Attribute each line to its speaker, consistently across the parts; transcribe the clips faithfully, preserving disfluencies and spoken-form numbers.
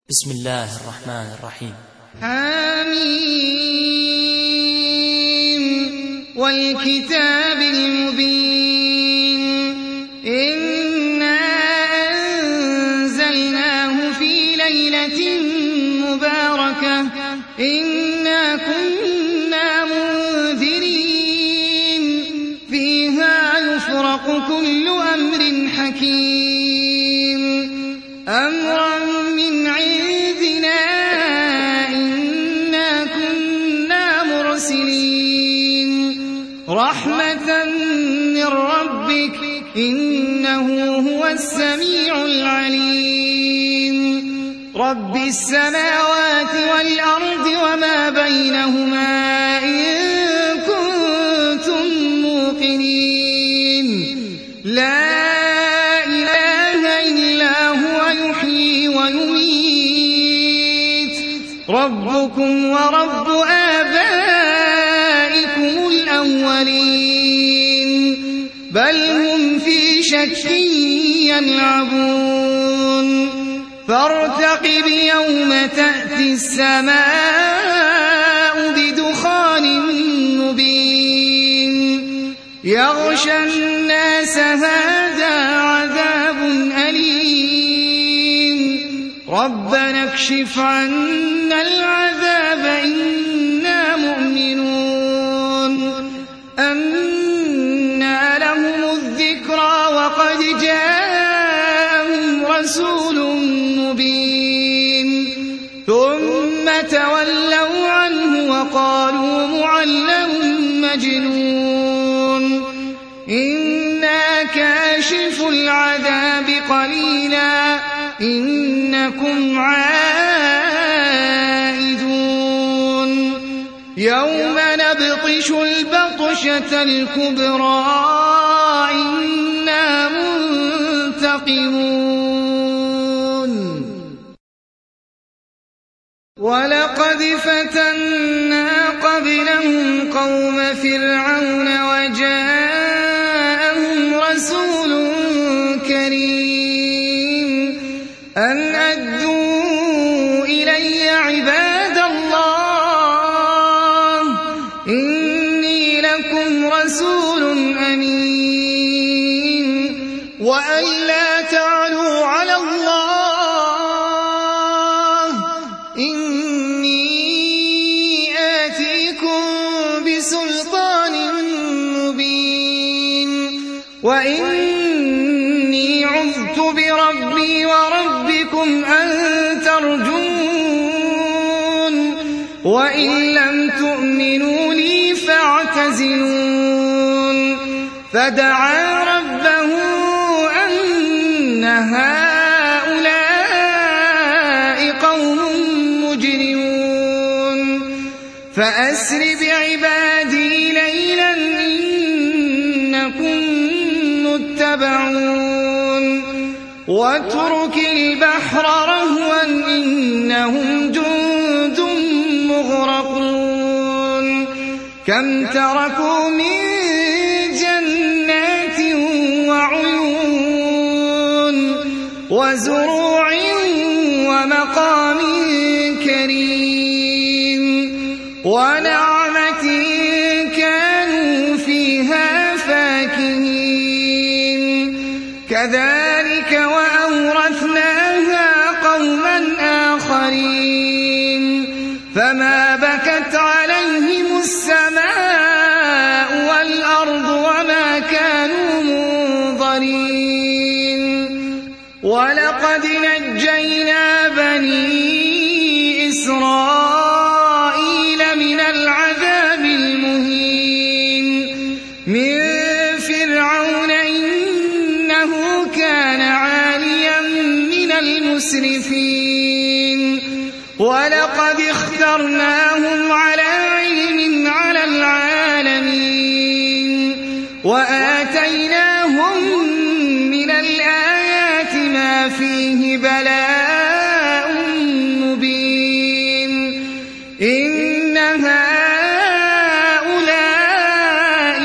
Speaker 1: بسم الله الرحمن الرحيم.
Speaker 2: حميم والكتاب المبين إنا أنزلناه في ليلة مباركة إنا كنا منذرين فيها يفرق كل أمر حكيم أمرا من عندنا إنا كنا مرسلين رحمة من ربك إنه هو السميع العليم رب السماوات والأرض وما بينهما إن كنتم موقنين لا ربكم ورب آبائكم الأولين بل هم في شك يلعبون فارتقب يوم تأتي السماء بدخان مبين يغشى الناس هذا عذاب أليم ربنا اكشف عنا العذاب إنا مؤمنون أنى لهم الذكرى وقد جاءهم رسول مبين ثم تولوا عنه وقالوا معلم مجنون إنا كاشف العذاب قليلا إنكم عائدون يوم نبطش البطشة الكبرى إنا منتقمون ولقد فتنا قبلهم قوم فرعون وجاءهم رسول كريم أن أدوا إلي عباد الله إني لكم رسول أمين وأن لا تعلوا على الله إني آتيكم بسلطان مبين وإني عذت بربي وربكم أن ترجون وإن لم تؤمنوا لي فاعتزلون فدعا ربه أن هؤلاء قوم مجرمون فأسر بعبادي ليلا إنكم متبعون واترك البحر رهوا إنهم جند مغرقون كم تركوا من جنات وعيون وزروع ومقام كريم ونعمة كانوا فيها فاكهين كذلك وأورثناها قوما آخرين فما بكت عليهم السماء والأرض وما كانوا منظرين ولقد نجينا بني إسرائيل من العذاب المهين من فرعون إنه كان عاليا من المسرفين ولقد اخترناهم على علم على العالمين وآتيناهم من الآيات ما فيه بلاء مبين إن هؤلاء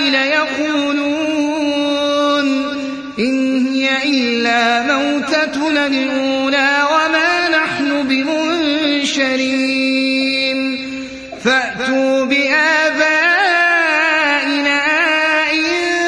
Speaker 2: ليقولون إن هي إلا موتتنا الأولى وما نحن بمؤمنين المرسلين فأتوا بآبائنا إن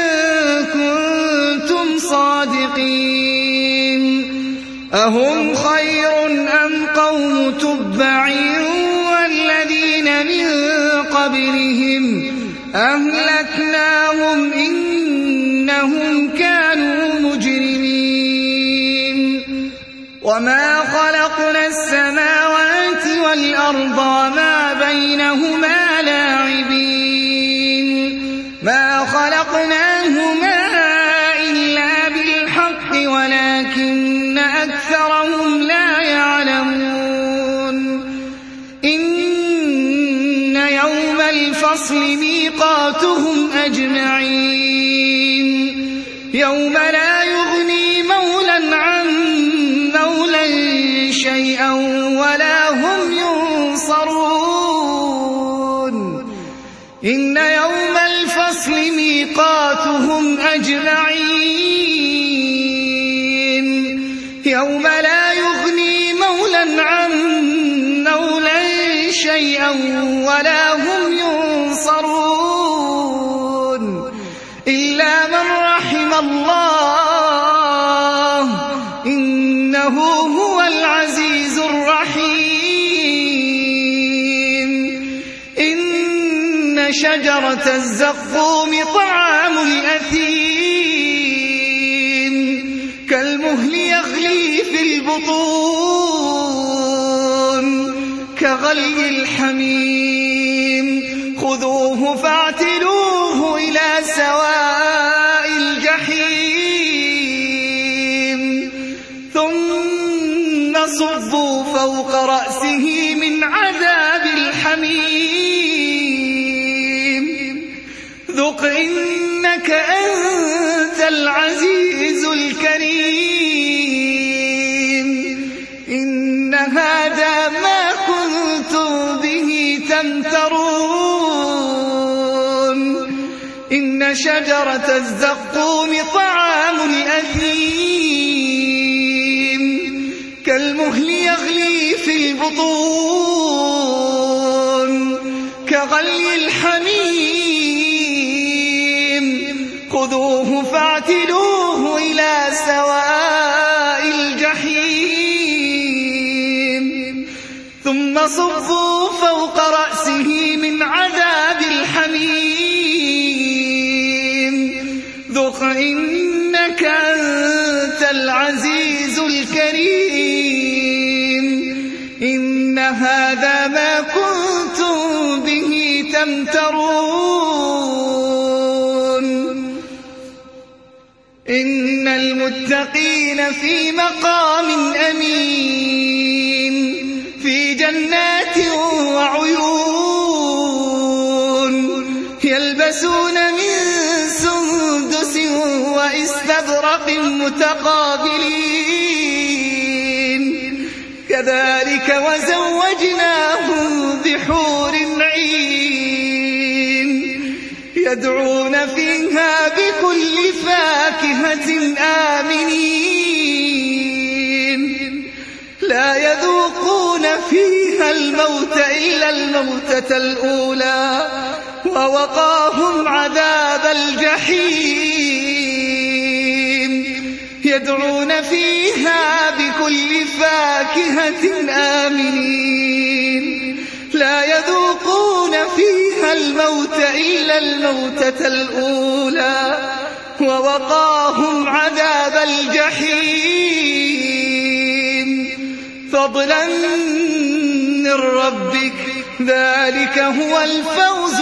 Speaker 2: كنتم صادقين أهم خير أم قوم تبع والذين من قبلهم أهلكناهم إنهم كانوا مجرمين وما خلقنا السماوات والأرض وما بينهما لاعبين ما خلقناهما إلا بالحق ولكن أكثرهم لا يعلمون إن يوم الفصل ميقاتهم أجمعين يوم لا يغني مولا عن مولا شيئا ولا هم ينصرون إن يوم الفصل ميقاتهم أجمعين يوم لا يغني مولا عن مولا شيئا ولا هم ينصرون إلا من رحم الله إنه هو العزيز الرحيم إن شجرة الزقوم طعام الأثيم كالمهل يغلي في البطون كغلي الحميم خذوه فاعتلوه إلى سواء الجحيم ثم صبوا فوق رأسه من عذاب الحميم ذق إنك أنت العزيز الكريم إن هذا ما كنتم به تمترون إن شجرة الزقوم طعام الأثيم كالمهل يغلي في البطون كغلي الحميم خذوه فاعتلوه إلى سواء الجحيم ثم صبوا فوق رأسه من عذاب الحميم ذق إنك أنت العزيز الكريم إن هذا ما كنتم به تمترون إن المتقين في مقام أمين في جنات وعيون يلبسون من سندس وإستبرق متقابلين كذلك وزوجناهم بحور عين يدعون فيها بكل فاكهة آمنين لا يذوقون فيها الموت إلا الموتة الأولى ووقاهم عذاب الجحيم يدعون فيها بكل فاكهة آمنين لا يذوقون فيها الموت إلا الموتة الأولى ووقاهم عذاب الجحيم فضلا من ربك ذلك هو الفوز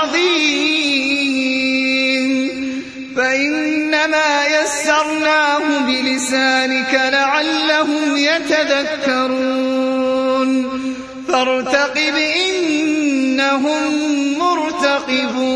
Speaker 2: العظيم فإنما يسرناه بلسانك لعلهم يتذكرون فارتقب إنهم مرتقبون